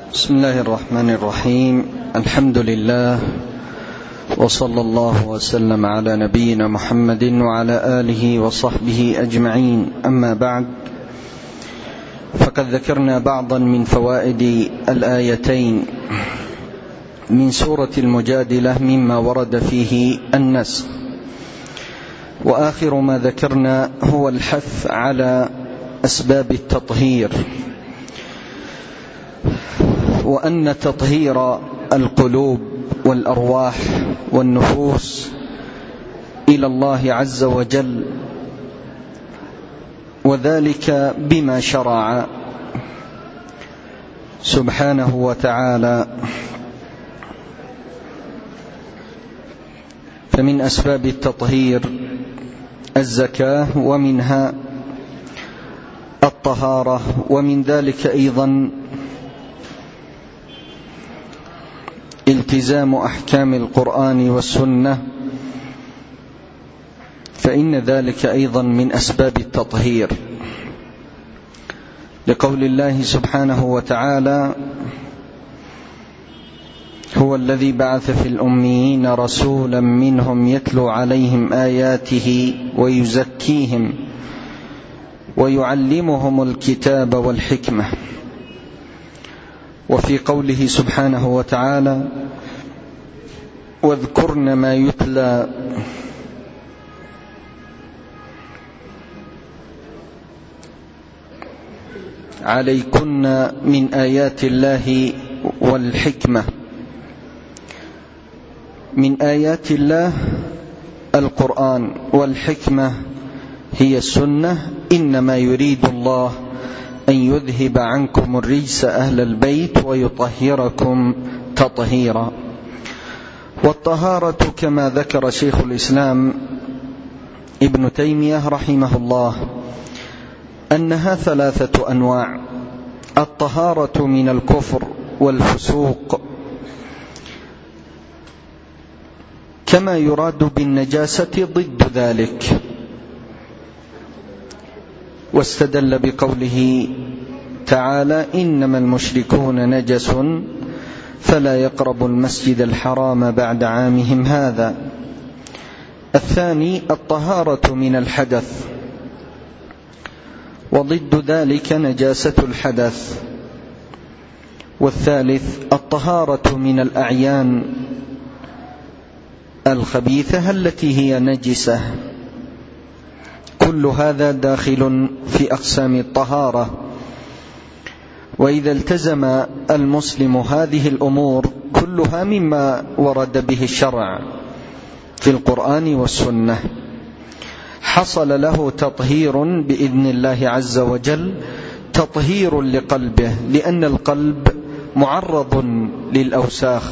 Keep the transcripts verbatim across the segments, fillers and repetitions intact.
بسم الله الرحمن الرحيم. الحمد لله وصلى الله وسلم على نبينا محمد وعلى آله وصحبه أجمعين. أما بعد، فقد ذكرنا بعضا من فوائد الآيتين من سورة المجادلة مما ورد فيه النسخ، وآخر ما ذكرنا هو الحث على أسباب التطهير، وأن تطهير القلوب والأرواح والنفوس إلى الله عز وجل، وذلك بما شرع سبحانه وتعالى. فمن أسباب التطهير الزكاة، ومنها الطهارة، ومن ذلك أيضا التزام أحكام القرآن والسنة، فإن ذلك أيضا من أسباب التطهير، لقول الله سبحانه وتعالى: هو الذي بعث في الأميين رسولا منهم يتلو عليهم آياته ويزكيهم ويعلمهم الكتاب والحكمة. وفي قوله سبحانه وتعالى: واذكرن ما يتلى عليكن من آيات الله والحكمة. من آيات الله القرآن، والحكمة هي السنة. إنما يريد الله أن يذهب عنكم الرجس أهل البيت ويطهركم تطهيرا. والطهارة كما ذكر شيخ الإسلام ابن تيمية رحمه الله أنها ثلاثة أنواع: الطهارة من الكفر والفسوق، كما يراد بالنجاسة ضد ذلك، واستدل بقوله تعالى: إنما المشركون نجس فلا يقربوا المسجد الحرام بعد عامهم هذا. الثاني الطهارة من الحدث، وضد ذلك نجاسة الحدث. والثالث الطهارة من الأعيان الخبيثة التي هي نجسة. كل هذا داخل في أقسام الطهارة. وإذا التزم المسلم هذه الأمور كلها مما ورد به الشرع في القرآن والسنة، حصل له تطهير بإذن الله عز وجل، تطهير لقلبه، لأن القلب معرض للأوساخ،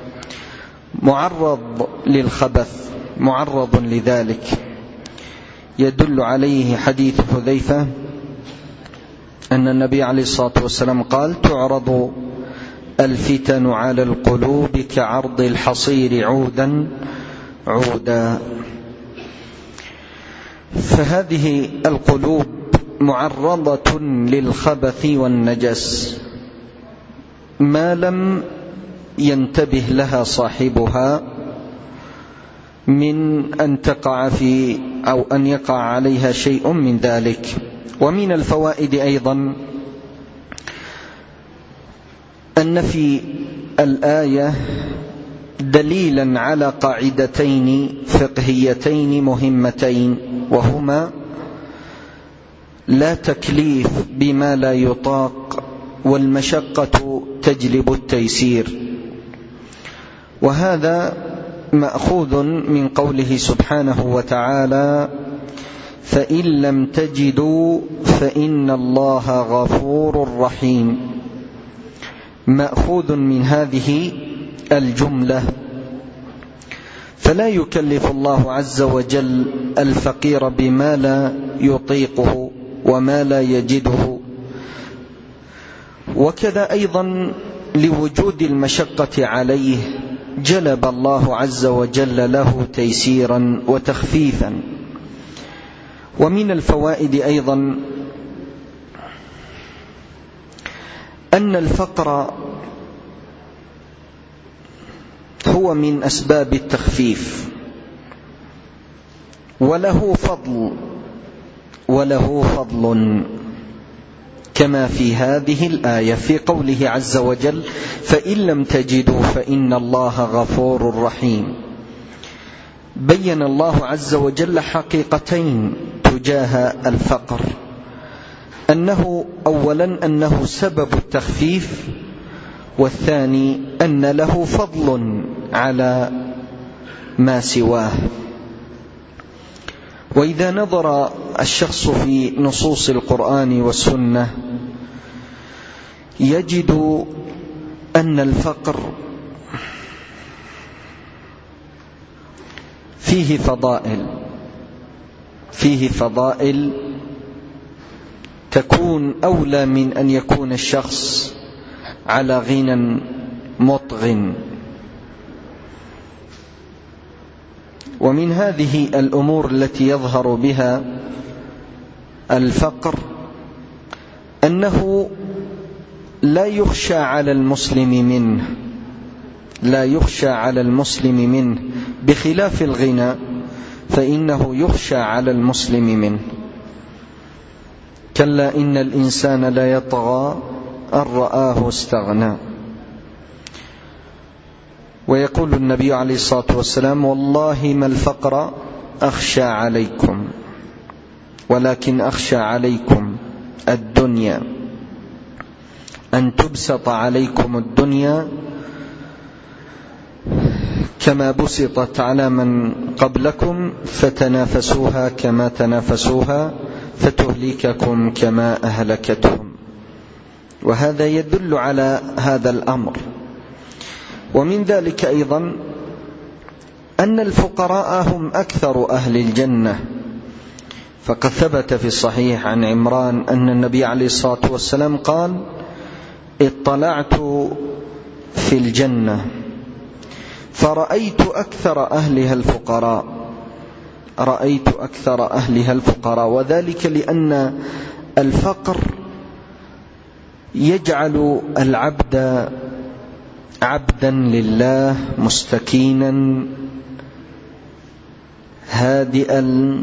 معرض للخبث، معرض لذلك. يدل عليه حديث حذيفة أن النبي عليه الصلاة والسلام قال: تعرض الفتن على القلوب كعرض الحصير عودا عودا. فهذه القلوب معرضة للخبث والنجس ما لم ينتبه لها صاحبها من أن تقع في أو أن يقع عليها شيء من ذلك. ومن الفوائد أيضا أن في الآية دليلا على قاعدتين فقهيتين مهمتين، وهما: لا تكليف بما لا يطاق، والمشقة تجلب التيسير. وهذا مأخوذ من قوله سبحانه وتعالى: فإن لم تجدوا فإن الله غفور رحيم. مأخوذ من هذه الجملة. فلا يكلف الله عز وجل الفقير بما لا يطيقه وما لا يجده. وكذا أيضا لوجود المشقة عليه جلب الله عز وجل له تيسيرا وتخفيفا. ومن الفوائد أيضا أن الفقر هو من أسباب التخفيف، وله فضل وله فضل كما في هذه الآية في قوله عز وجل: فإن لم تجدوا فإن الله غفور رحيم. بين الله عز وجل حقيقتين تجاه الفقر: أنه أولا أنه سبب التخفيف، والثاني أن له فضل على ما سواه. وإذا نظر الشخص في نصوص القرآن والسنة يجد أن الفقر فيه فضائل فيه فضائل تكون أولى من أن يكون الشخص على غنى مطغٍ. ومن هذه الأمور التي يظهر بها الفقر أنه لا يخشى على المسلم منه لا يخشى على المسلم منه بخلاف الغنى، فإنه يخشى على المسلم منه. كلا إن الإنسان لا يطغى أن رآه استغنى. ويقول النبي عليه الصلاة والسلام: والله ما الفقر أخشى عليكم، ولكن أخشى عليكم الدنيا، أن تبسط عليكم الدنيا كما بسطت على من قبلكم فتنافسوها كما تنافسوها فتهلككم كما أهلكتهم. وهذا يدل على هذا الأمر. ومن ذلك أيضا أن الفقراء هم أكثر أهل الجنة، فقد ثبت في الصحيح عن عمران أن النبي عليه الصلاة والسلام قال: اطلعت في الجنة فرأيت أكثر أهلها الفقراء رأيت أكثر أهلها الفقراء وذلك لأن الفقر يجعل العبد عبدا لله مستكينا هادئا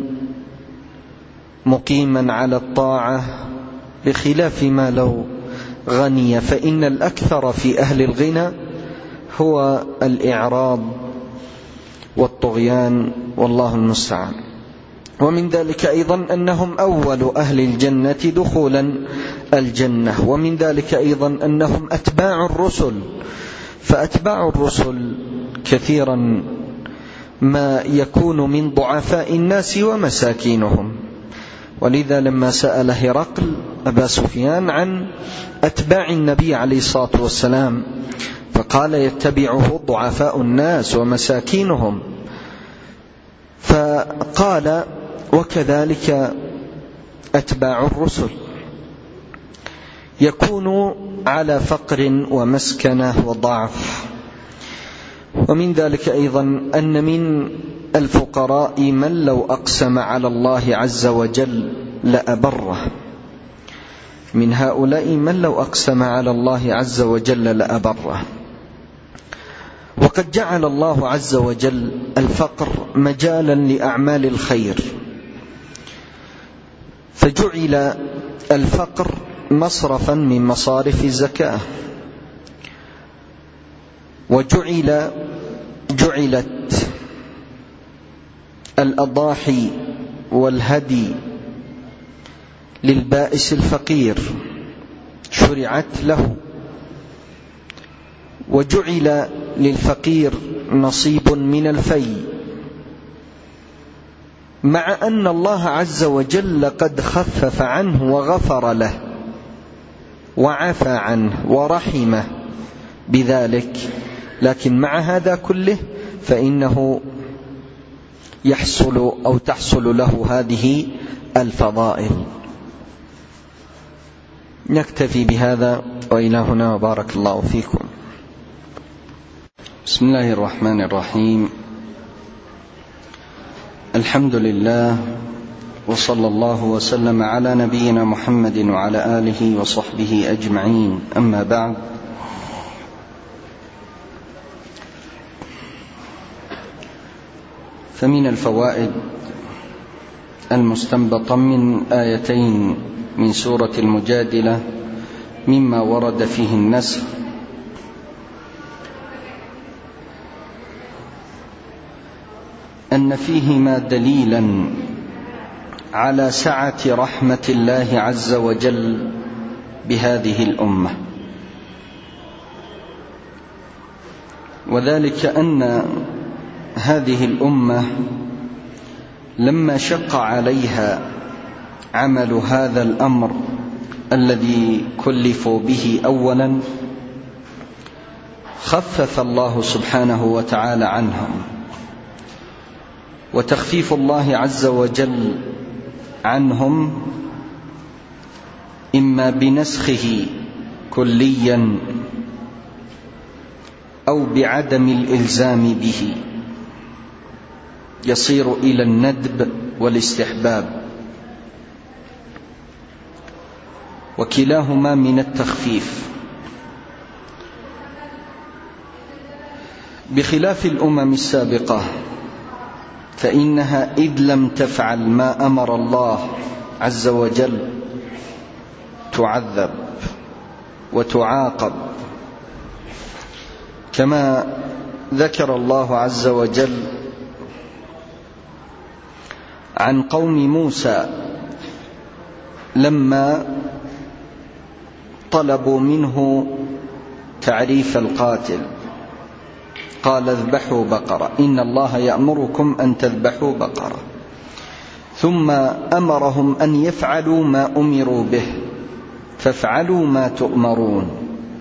مقيما على الطاعة، بخلاف ما لو غني، فإن الأكثر في أهل الغنى هو الإعراض والطغيان، والله المستعان. ومن ذلك أيضا أنهم أول أهل الجنة دخولا الجنة. ومن ذلك أيضا أنهم أتباع الرسل، فأتباع الرسل كثيرا ما يكون من ضعفاء الناس ومساكينهم. ولذا لما سأل هرقل أبا سفيان عن أتباع النبي عليه الصلاة والسلام فقال: يتبعه ضعفاء الناس ومساكينهم. فقال: وكذلك أتباع الرسل يكون على فقر ومسكنة وضعف. ومن ذلك أيضا أن من الفقراء من لو أقسم على الله عز وجل لأبره، من هؤلاء من لو أقسم على الله عز وجل لأبره. وقد جعل الله عز وجل الفقر مجالا لأعمال الخير، فجعل الفقر مصرفا من مصارف الزكاة، وجعل جعلت الأضاحي والهدي للبائس الفقير شرعت له، وجعل للفقير نصيب من الفي، مع أن الله عز وجل قد خفف عنه وغفر له وعفى عنه ورحمه بذلك، لكن مع هذا كله فإنه يحصل أو تحصل له هذه الفضائل. نكتفي بهذا وإلى هنا، وبارك الله فيكم. بسم الله الرحمن الرحيم. الحمد لله، وصلى الله وسلم على نبينا محمد وعلى آله وصحبه أجمعين. أما بعد، فمن الفوائد المستنبطة من آيتين من سورة المجادلة مما ورد فيه النسخ أن فيهما دليلا على سعة رحمة الله عز وجل بهذه الأمة، وذلك أن هذه الأمة لما شق عليها عمل هذا الأمر الذي كلفوا به أولا، خفف الله سبحانه وتعالى عنهم، وتخفيف الله عز وجل عنهم إما بنسخه كليا أو بعدم الإلزام به، يصير إلى الندب والاستحباب، وكلاهما من التخفيف، بخلاف الأمم السابقة فإنها إذ لم تفعل ما أمر الله عز وجل تعذب وتعاقب، كما ذكر الله عز وجل عن قوم موسى لما طلبوا منه تعريف القاتل، قال اذبحوا بقرة، إن الله يأمركم أن تذبحوا بقرة، ثم أمرهم أن يفعلوا ما أمروا به، فافعلوا ما تؤمرون،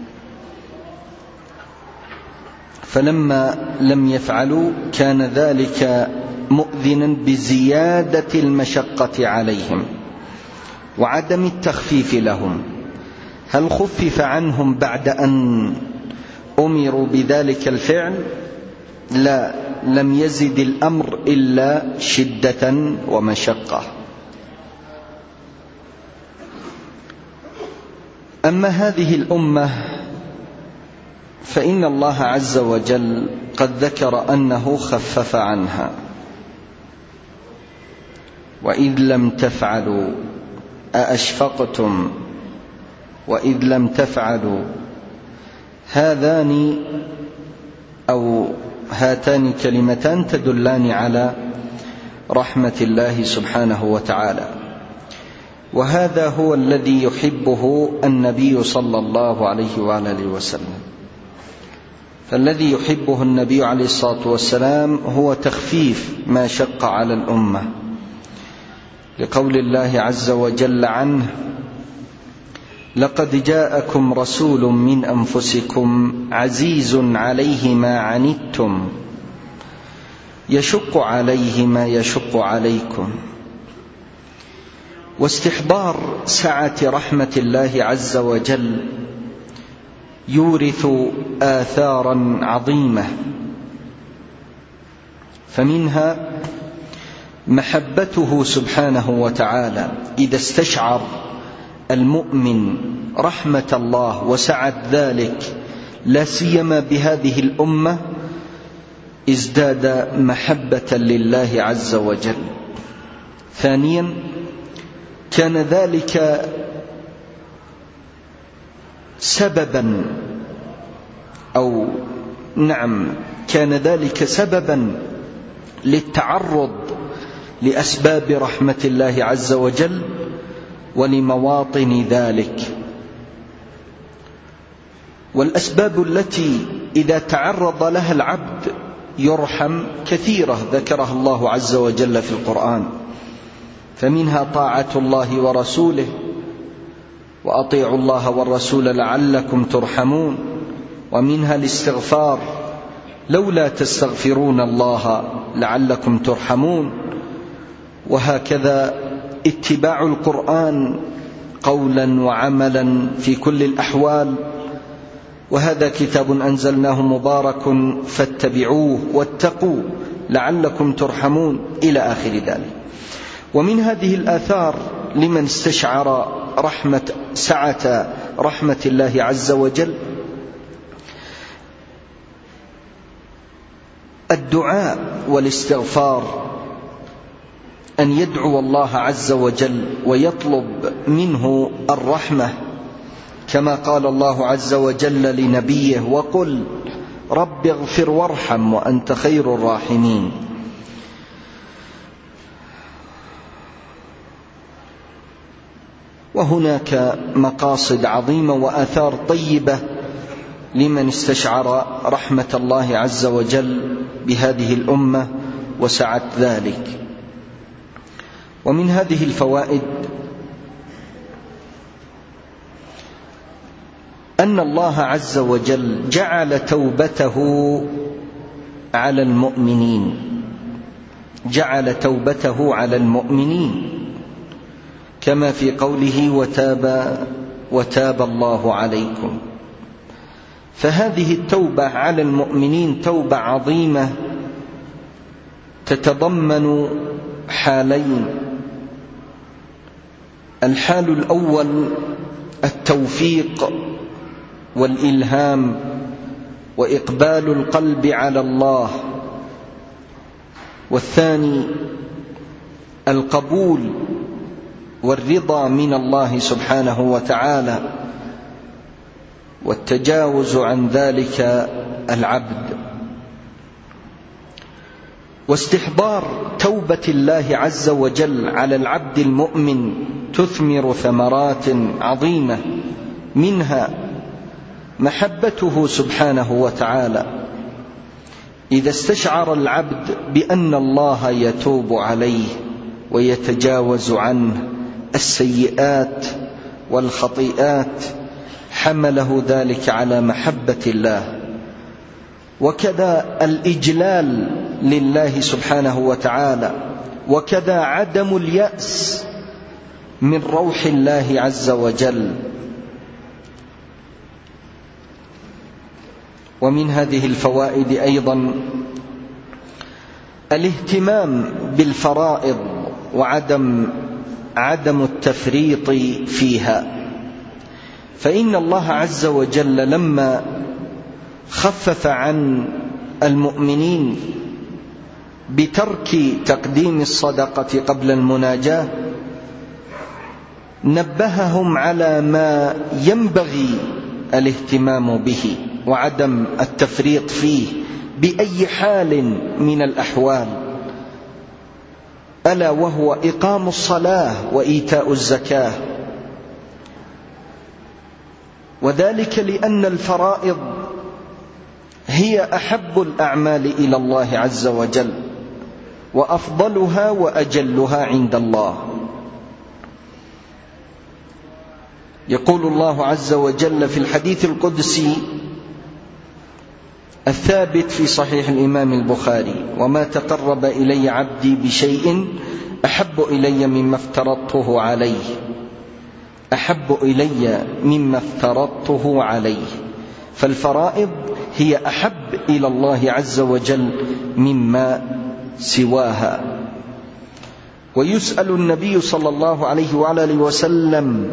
فلما لم يفعلوا كان ذلك مؤذنا بزيادة المشقة عليهم وعدم التخفيف لهم. هل خفف عنهم بعد أن أمروا بذلك الفعل؟ لا، لم يزد الأمر إلا شدة ومشقة. أما هذه الأمة فإن الله عز وجل قد ذكر أنه خفف عنها، وإذ لم تفعلوا أأشفقتم وإذ لم تفعلوا، هذان أو هاتان كلمتان تدلان على رحمة الله سبحانه وتعالى، وهذا هو الذي يحبه النبي صلى الله عليه وآله وسلم. فالذي يحبه النبي عليه الصلاة والسلام هو تخفيف ما شق على الأمة، لقول الله عز وجل عنه: لقد جاءكم رسول من أنفسكم عزيز عليه ما عنتم يشق عليه ما يشق عليكم. واستحضار سعة رحمة الله عز وجل يورث آثارا عظيمة، فمنها محبته سبحانه وتعالى. إذا استشعر المؤمن رحمة الله وسعة ذلك لا سيما بهذه الأمة، ازداد محبة لله عز وجل. ثانيا، كان ذلك سببا أو نعم كان ذلك سببا للتعرض لأسباب رحمة الله عز وجل ولمواطن ذلك. والأسباب التي إذا تعرض لها العبد يرحم كثيرة ذكرها الله عز وجل في القرآن، فمنها طاعة الله ورسوله، وأطيعوا الله والرسول لعلكم ترحمون، ومنها الاستغفار، لولا تستغفرون الله لعلكم ترحمون، وهكذا اتباع القرآن قولا وعملا في كل الأحوال، وهذا كتاب أنزلناه مبارك فاتبعوه واتقوا لعلكم ترحمون إلى آخر ذلك. ومن هذه الآثار لمن استشعر رحمة سعة رحمة الله عز وجل الدعاء والاستغفار، أن يدعو الله عز وجل ويطلب منه الرحمة، كما قال الله عز وجل لنبيه: وقل رب اغفر وارحم وأنت خير الراحمين. وهناك مقاصد عظيمة وآثار طيبة لمن استشعر رحمة الله عز وجل بهذه الأمة وسعة ذلك. ومن هذه الفوائد أن الله عز وجل جعل توبته على المؤمنين، جعل توبته على المؤمنين، كما في قوله: وتاب وتاب الله عليكم. فهذه التوبة على المؤمنين توبة عظيمة تتضمن حالين: الحال الأول التوفيق والإلهام وإقبال القلب على الله، والثاني القبول والرضا من الله سبحانه وتعالى والتجاوز عن ذلك العبد. واستحضار توبة الله عز وجل على العبد المؤمن تثمر ثمرات عظيمة، منها محبته سبحانه وتعالى. إذا استشعر العبد بأن الله يتوب عليه ويتجاوز عنه السيئات والخطيئات، حمله ذلك على محبة الله. وكذا الإجلال لله سبحانه وتعالى، وكذا عدم اليأس من روح الله عز وجل. ومن هذه الفوائد أيضا الاهتمام بالفرائض وعدم عدم التفريط فيها، فإن الله عز وجل لما خفف عن المؤمنين بترك تقديم الصدقة قبل المناجاة نبههم على ما ينبغي الاهتمام به وعدم التفريط فيه بأي حال من الأحوال، ألا وهو إقام الصلاة وإيتاء الزكاة. وذلك لأن الفرائض هي أحب الأعمال إلى الله عز وجل وأفضلها وأجلها عند الله. يقول الله عز وجل في الحديث القدسي الثابت في صحيح الإمام البخاري: وما تقرب إلي عبدي بشيء أحب إلي مما افترضته عليه، أحب إلي مما افترضته عليه. فالفرائض هي أحب إلى الله عز وجل مما سواها. ويسأل النبي صلى الله عليه وآله وسلم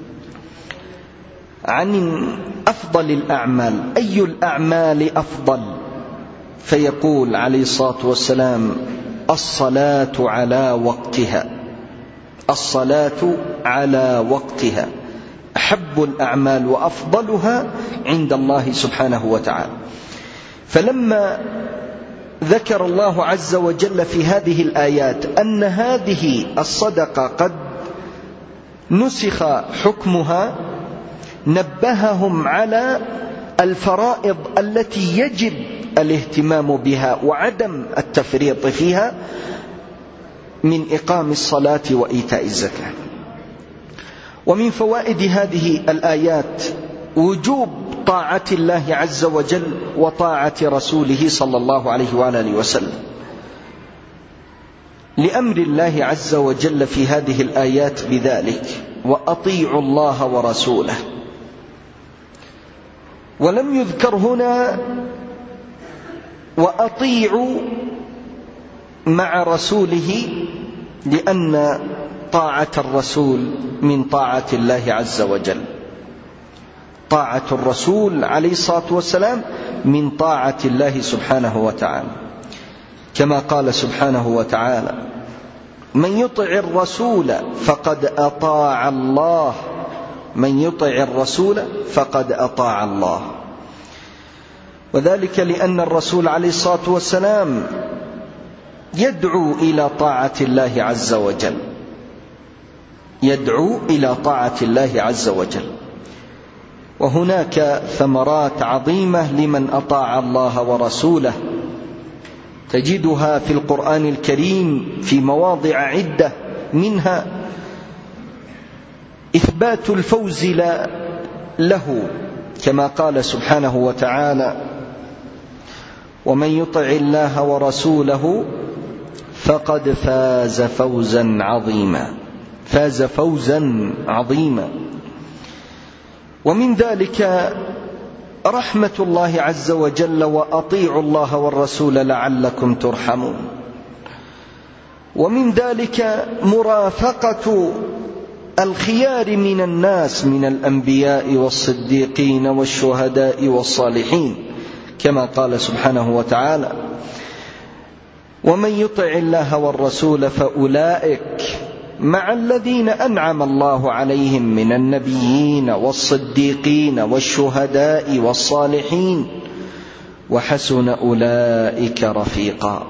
عن أفضل الأعمال: أي الأعمال أفضل؟ فيقول عليه الصلاة والسلام: الصلاة على وقتها، الصلاة على وقتها أحب الأعمال وأفضلها عند الله سبحانه وتعالى. فلما ذكر الله عز وجل في هذه الآيات أن هذه الصدقة قد نسخ حكمها، نبههم على الفرائض التي يجب الاهتمام بها وعدم التفريط فيها من إقام الصلاة وإيتاء الزكاة. ومن فوائد هذه الآيات وجوب طاعة الله عز وجل وطاعة رسوله صلى الله عليه وآله وسلم، لأمر الله عز وجل في هذه الآيات بذلك: وأطيعوا الله ورسوله. ولم يذكر هنا وأطيعوا مع رسوله، لأن طاعة الرسول من طاعة الله عز وجل، طاعة الرسول عليه الصلاة والسلام من طاعة الله سبحانه وتعالى. كما قال سبحانه وتعالى: من يطع الرسول فقد أطاع الله، من يطع الرسول فقد أطاع الله. وذلك لأن الرسول عليه الصلاة والسلام يدعو إلى طاعة الله عز وجل، يدعو إلى طاعة الله عز وجل. وهناك ثمرات عظيمة لمن أطاع الله ورسوله، تجدها في القرآن الكريم في مواضع عدة، منها إثبات الفوز له، كما قال سبحانه وتعالى: ومن يطع الله ورسوله فقد فاز فوزا عظيما، فاز فوزا عظيما. ومن ذلك رحمة الله عز وجل: وأطيعوا الله والرسول لعلكم ترحمون. ومن ذلك مرافقة الخيار من الناس من الأنبياء والصديقين والشهداء والصالحين، كما قال سبحانه وتعالى: ومن يطع الله والرسول فأولئك مع الذين أنعم الله عليهم من النبيين والصديقين والشهداء والصالحين وحسن أولئك رفيقا.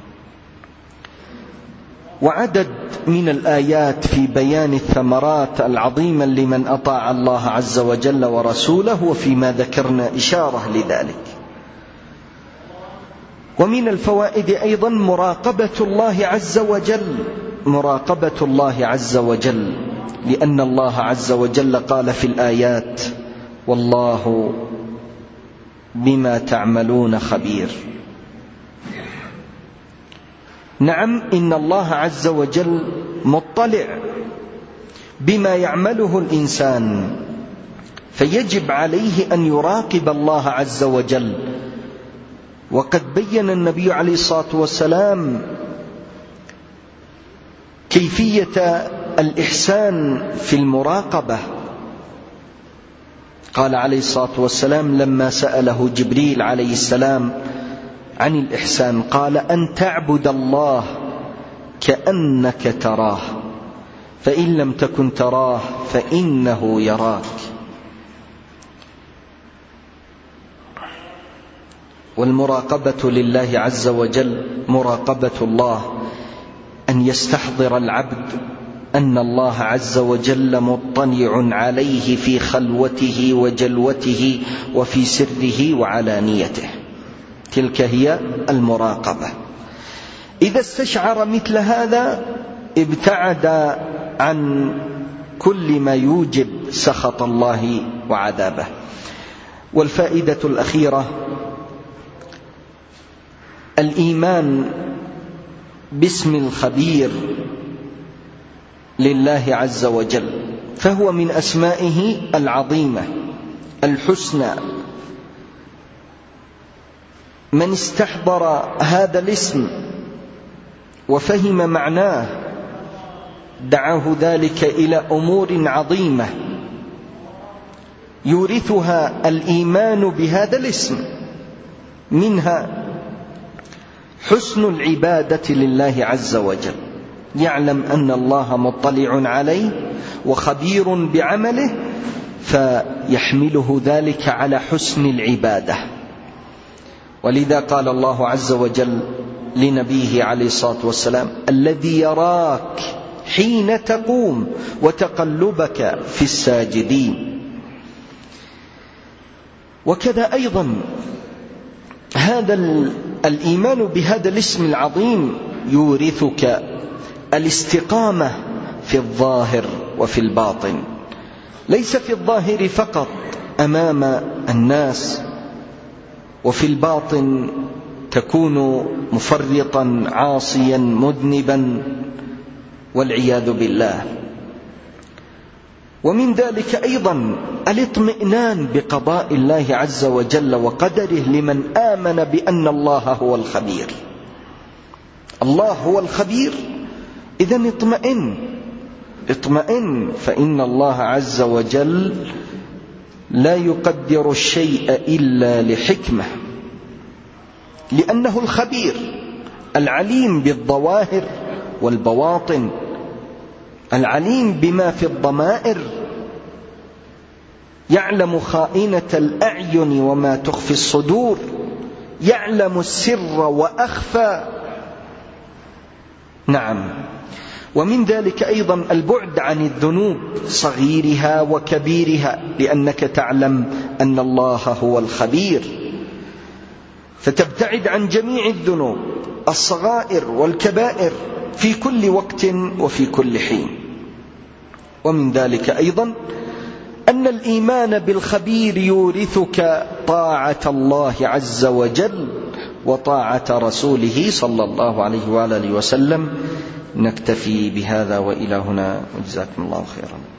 وعدد من الآيات في بيان الثمرات العظيمة لمن أطاع الله عز وجل ورسوله، وفيما ذكرنا إشارة لذلك. ومن الفوائد أيضا مراقبة الله عز وجل، مراقبة الله عز وجل، لأن الله عز وجل قال في الآيات: والله بما تعملون خبير. نعم، إن الله عز وجل مطلع بما يعمله الإنسان، فيجب عليه أن يراقب الله عز وجل. وقد بين النبي عليه الصلاة والسلام كيفية الإحسان في المراقبة. قال عليه الصلاة والسلام لما سأله جبريل عليه السلام عن الإحسان، قال: أن تعبد الله كأنك تراه، فإن لم تكن تراه فإنه يراك. والمراقبة لله عز وجل، مراقبة الله أن يستحضر العبد أن الله عز وجل مطلع عليه في خلوته وجلوته وفي سره وعلانيته، تلك هي المراقبة. إذا استشعر مثل هذا ابتعد عن كل ما يوجب سخط الله وعذابه. والفائدة الأخيرة الإيمان باسم الخبير لله عز وجل، فهو من أسمائه العظيمة الحسنى. من استحضر هذا الاسم وفهم معناه دعاه ذلك إلى أمور عظيمة يورثها الإيمان بهذا الاسم، منها حسن العبادة لله عز وجل، يعلم أن الله مطلع عليه وخبير بعمله، فيحمله ذلك على حسن العبادة. ولذا قال الله عز وجل لنبيه عليه الصلاة والسلام: الذي يراك حين تقوم وتقلبك في الساجدين. وكذا أيضا هذا الإيمان بهذا الاسم العظيم يورثك الاستقامة في الظاهر وفي الباطن، ليس في الظاهر فقط أمام الناس، وفي الباطن تكون مفرطا عاصيا مذنبا والعياذ بالله. ومن ذلك أيضا الاطمئنان بقضاء الله عز وجل وقدره لمن آمن بأن الله هو الخبير. الله هو الخبير، إذن اطمئن اطمئن فإن الله عز وجل لا يقدر الشيء إلا لحكمة، لأنه الخبير العليم بالظواهر والبواطن، العليم بما في الضمائر، يعلم خائنة الأعين وما تخفي الصدور، يعلم السر وأخفى. نعم. ومن ذلك أيضا البعد عن الذنوب صغيرها وكبيرها، لأنك تعلم أن الله هو الخبير، فتبتعد عن جميع الذنوب الصغائر والكبائر في كل وقت وفي كل حين. ومن ذلك أيضا أن الإيمان بالخبير يورثك طاعة الله عز وجل وطاعة رسوله صلى الله عليه وآله وسلم. نكتفي بهذا وإلى هنا، وجزاكم الله خيرا.